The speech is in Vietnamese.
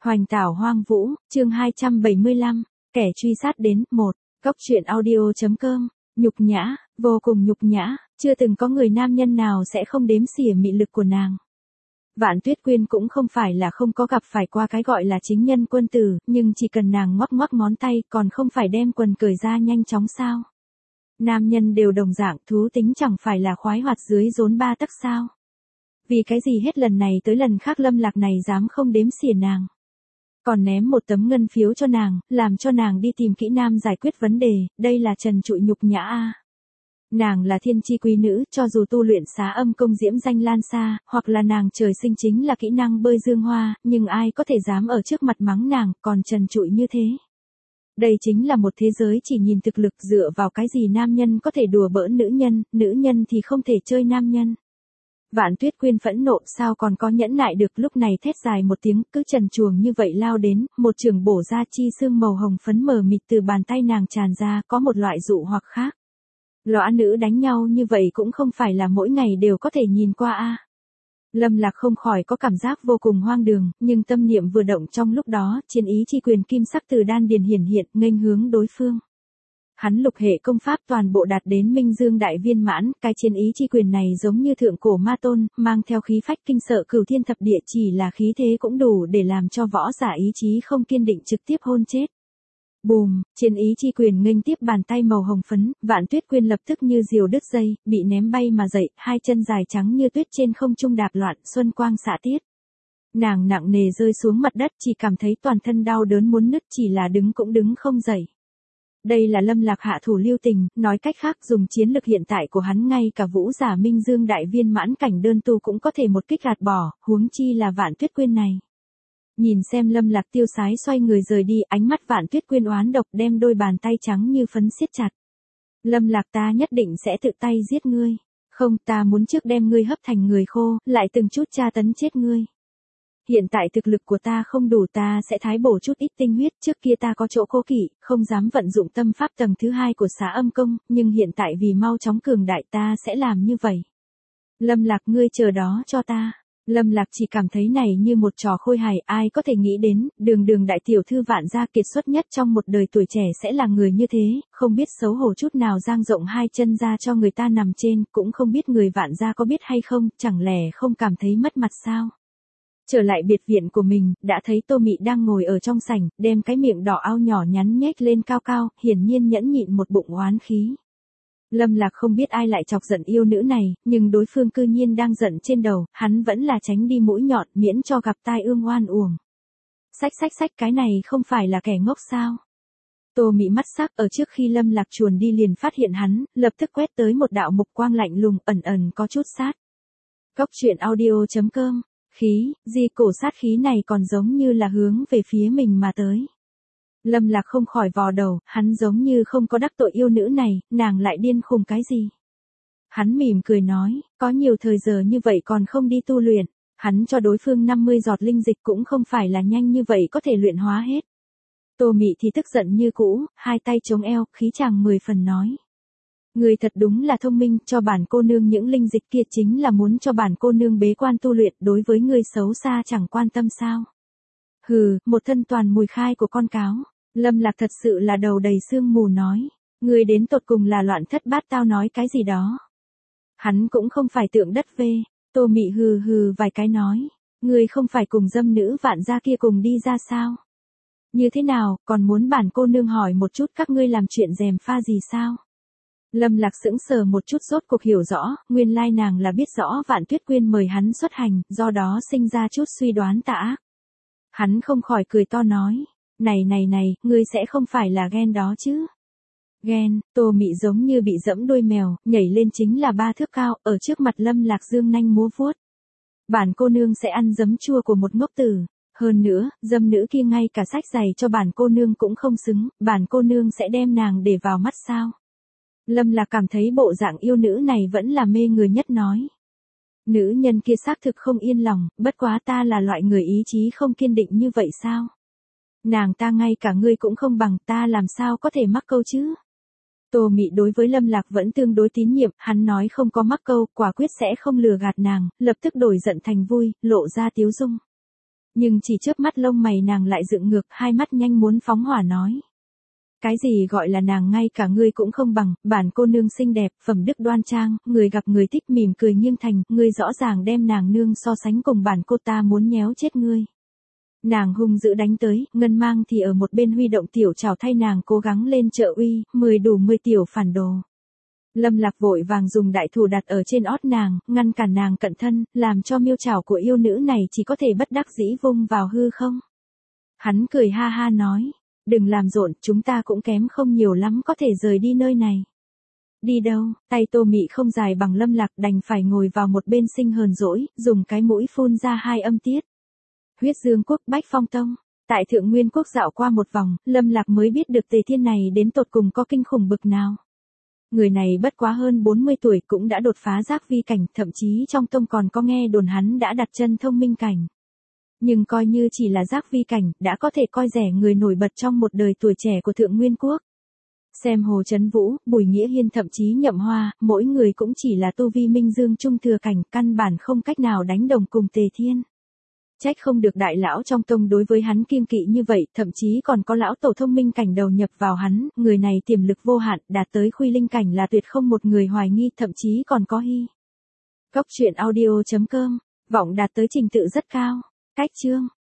Hoành tảo hoang vũ, chương 275, kẻ truy sát đến, 1, Cốc truyện audio.com, nhục nhã, vô cùng nhục nhã, chưa từng có người nam nhân nào sẽ không đếm xỉa mị lực của nàng. Vạn Tuyết Quyên cũng không phải là không có gặp phải qua cái gọi là chính nhân quân tử, nhưng chỉ cần nàng ngoắc ngoắc ngón tay còn không phải đem quần cởi ra nhanh chóng sao. Nam nhân đều đồng dạng, thú tính chẳng phải là khoái hoạt dưới rốn 3 tấc sao. Vì cái gì hết lần này tới lần khác Lâm Lạc này dám không đếm xỉa nàng. Còn ném một tấm ngân phiếu cho nàng, làm cho nàng đi tìm kỹ nam giải quyết vấn đề, đây là trần trụi nhục nhã a. Nàng là thiên chi quý nữ, cho dù tu luyện xá âm công diễm danh lan xa, hoặc là nàng trời sinh chính là kỹ năng bơi dương hoa, nhưng ai có thể dám ở trước mặt mắng nàng, còn trần trụi như thế. Đây chính là một thế giới chỉ nhìn thực lực, dựa vào cái gì nam nhân có thể đùa bỡn nữ nhân thì không thể chơi nam nhân. Vạn Tuyết Quyên phẫn nộ sao còn có nhẫn nại được, lúc này thét dài một tiếng, cứ trần truồng như vậy lao đến, một trường bổ ra chi xương màu hồng phấn mờ mịt từ bàn tay nàng tràn ra, có một loại dụ hoặc khác. Lõa nữ đánh nhau như vậy cũng không phải là mỗi ngày đều có thể nhìn qua a. Lâm Lạc không khỏi có cảm giác vô cùng hoang đường, nhưng tâm niệm vừa động trong lúc đó, chiến ý chi quyền kim sắc từ đan điền hiển hiện, nghênh hướng đối phương. Hắn lục hệ công pháp toàn bộ đạt đến minh dương đại viên mãn, cái chiến ý chi quyền này giống như thượng cổ ma tôn, mang theo khí phách kinh sợ cửu thiên thập địa, chỉ là khí thế cũng đủ để làm cho võ giả ý chí không kiên định trực tiếp hôn chết. Bùm, chiến ý chi quyền nghênh tiếp bàn tay màu hồng phấn, Vạn Tuyết Quyên lập tức như diều đứt dây, bị ném bay mà dậy, hai chân dài trắng như tuyết trên không trung đạp loạn, xuân quang xạ tiết. Nàng nặng nề rơi xuống mặt đất, chỉ cảm thấy toàn thân đau đớn muốn nứt, chỉ là đứng cũng đứng không dậy. Đây là Lâm Lạc hạ thủ lưu tình, nói cách khác dùng chiến lực hiện tại của hắn ngay cả vũ giả minh dương đại viên mãn cảnh đơn tu cũng có thể một kích gạt bỏ, huống chi là Vạn Tuyết Quyên này. Nhìn xem Lâm Lạc tiêu sái xoay người rời đi, ánh mắt Vạn Tuyết Quyên oán độc đem đôi bàn tay trắng như phấn siết chặt. Lâm Lạc, ta nhất định sẽ tự tay giết ngươi. Không, ta muốn trước đem ngươi hấp thành người khô, lại từng chút tra tấn chết ngươi. Hiện tại thực lực của ta không đủ, ta sẽ thái bổ chút ít tinh huyết, trước kia ta có chỗ cố kỵ, không dám vận dụng tâm pháp tầng thứ 2 của xá âm công, nhưng hiện tại vì mau chóng cường đại ta sẽ làm như vậy. Lâm Lạc, ngươi chờ đó cho ta. Lâm Lạc chỉ cảm thấy này như một trò khôi hài, ai có thể nghĩ đến, đường đại tiểu thư Vạn gia kiệt xuất nhất trong một đời tuổi trẻ sẽ là người như thế, không biết xấu hổ chút nào dang rộng hai chân ra cho người ta nằm trên, cũng không biết người Vạn gia có biết hay không, chẳng lẽ không cảm thấy mất mặt sao? Trở lại biệt viện của mình, đã thấy Tô Mị đang ngồi ở trong sảnh, đem cái miệng đỏ ao nhỏ nhắn nhếch lên cao cao, hiển nhiên nhẫn nhịn một bụng oán khí. Lâm Lạc không biết ai lại chọc giận yêu nữ này, nhưng đối phương cư nhiên đang giận trên đầu, hắn vẫn là tránh đi mũi nhọn, miễn cho gặp tai ương oan uổng. Sách, cái này không phải là kẻ ngốc sao? Tô Mị mắt sắc, ở trước khi Lâm Lạc chuồn đi liền phát hiện hắn, lập tức quét tới một đạo mục quang lạnh lùng, ẩn có chút sát. Cốc truyện audio.com, khí, gì cổ sát khí này còn giống như là hướng về phía mình mà tới. Lâm Lạc không khỏi vò đầu, hắn giống như không có đắc tội yêu nữ này, nàng lại điên khùng cái gì? Hắn mỉm cười nói, có nhiều thời giờ như vậy còn không đi tu luyện, hắn cho đối phương 50 giọt linh dịch cũng không phải là nhanh như vậy có thể luyện hóa hết. Tô Mị thì tức giận như cũ, hai tay chống eo, khí chàng 10 phần nói. Người thật đúng là thông minh, cho bản cô nương những linh dịch kia chính là muốn cho bản cô nương bế quan tu luyện, đối với người xấu xa chẳng quan tâm sao? Hừ, một thân toàn mùi khai của con cáo. Lâm Lạc thật sự là đầu đầy sương mù nói, người đến tột cùng là loạn thất bát tao nói cái gì đó. Hắn cũng không phải tượng đất vê. Tô Mị hừ vài cái nói, người không phải cùng dâm nữ Vạn gia kia cùng đi ra sao? Như thế nào, còn muốn bản cô nương hỏi một chút các ngươi làm chuyện gièm pha gì sao? Lâm Lạc sững sờ một chút rốt cuộc hiểu rõ, nguyên lai nàng là biết rõ Vạn Tuyết Quyên mời hắn xuất hành, do đó sinh ra chút suy đoán tà ác. Hắn không khỏi cười to nói, này, ngươi sẽ không phải là ghen đó chứ? Ghen, Tô Mị giống như bị dẫm đuôi mèo, nhảy lên chính là 3 thước cao, ở trước mặt Lâm Lạc dương nanh múa vuốt. Bản cô nương sẽ ăn giấm chua của một ngốc tử. Hơn nữa, dâm nữ kia ngay cả sách giày cho bản cô nương cũng không xứng, bản cô nương sẽ đem nàng để vào mắt sao? Lâm Lạc cảm thấy bộ dạng yêu nữ này vẫn là mê người nhất nói. Nữ nhân kia xác thực không yên lòng, bất quá ta là loại người ý chí không kiên định như vậy sao? Nàng ta ngay cả ngươi cũng không bằng, ta làm sao có thể mắc câu chứ? Tô Mị đối với Lâm Lạc vẫn tương đối tín nhiệm, hắn nói không có mắc câu, quả quyết sẽ không lừa gạt nàng, lập tức đổi giận thành vui, lộ ra tiếu dung. Nhưng chỉ chớp mắt lông mày nàng lại dựng ngược, hai mắt nhanh muốn phóng hỏa nói. Cái gì gọi là nàng, ngay cả ngươi cũng không bằng, bản cô nương xinh đẹp, phẩm đức đoan trang, người gặp người thích, mỉm cười nghiêng thành, ngươi rõ ràng đem nàng nương so sánh cùng bản cô, ta muốn nhéo chết ngươi. Nàng hung dữ đánh tới, Ngân Mang thì ở một bên huy động tiểu trảo thay nàng cố gắng lên trợ uy, 10 đủ 10 tiểu phản đồ. Lâm Lạc vội vàng dùng đại thủ đặt ở trên ót nàng, ngăn cản nàng cận thân, làm cho miêu trảo của yêu nữ này chỉ có thể bất đắc dĩ vung vào hư không. Hắn cười ha ha nói, đừng làm rộn, chúng ta cũng kém không nhiều lắm có thể rời đi nơi này. Đi đâu, tay Tô Mị không dài bằng Lâm Lạc, đành phải ngồi vào một bên sinh hờn dỗi, dùng cái mũi phun ra 2 âm tiết. Huyết Dương Quốc, Bách Phong Tông. Tại Thượng Nguyên Quốc dạo qua một vòng, Lâm Lạc mới biết được Tề Thiên này đến tột cùng có kinh khủng bực nào. Người này bất quá hơn 40 tuổi cũng đã đột phá giác vi cảnh, thậm chí trong tông còn có nghe đồn hắn đã đặt chân thông minh cảnh. Nhưng coi như chỉ là giác vi cảnh, đã có thể coi rẻ người nổi bật trong một đời tuổi trẻ của Thượng Nguyên Quốc. Xem Hồ Chấn Vũ, Bùi Nghĩa Hiên thậm chí Nhậm Hoa, mỗi người cũng chỉ là tu vi minh dương trung thừa cảnh, căn bản không cách nào đánh đồng cùng Tề Thiên. Trách không được đại lão trong tông đối với hắn kiêng kỵ như vậy, thậm chí còn có lão tổ thông minh cảnh đầu nhập vào hắn, người này tiềm lực vô hạn, đạt tới khuy linh cảnh là tuyệt không một người hoài nghi, thậm chí còn có hy. Cốc truyện audio.com, vọng đạt tới trình tự rất cao. Cách chương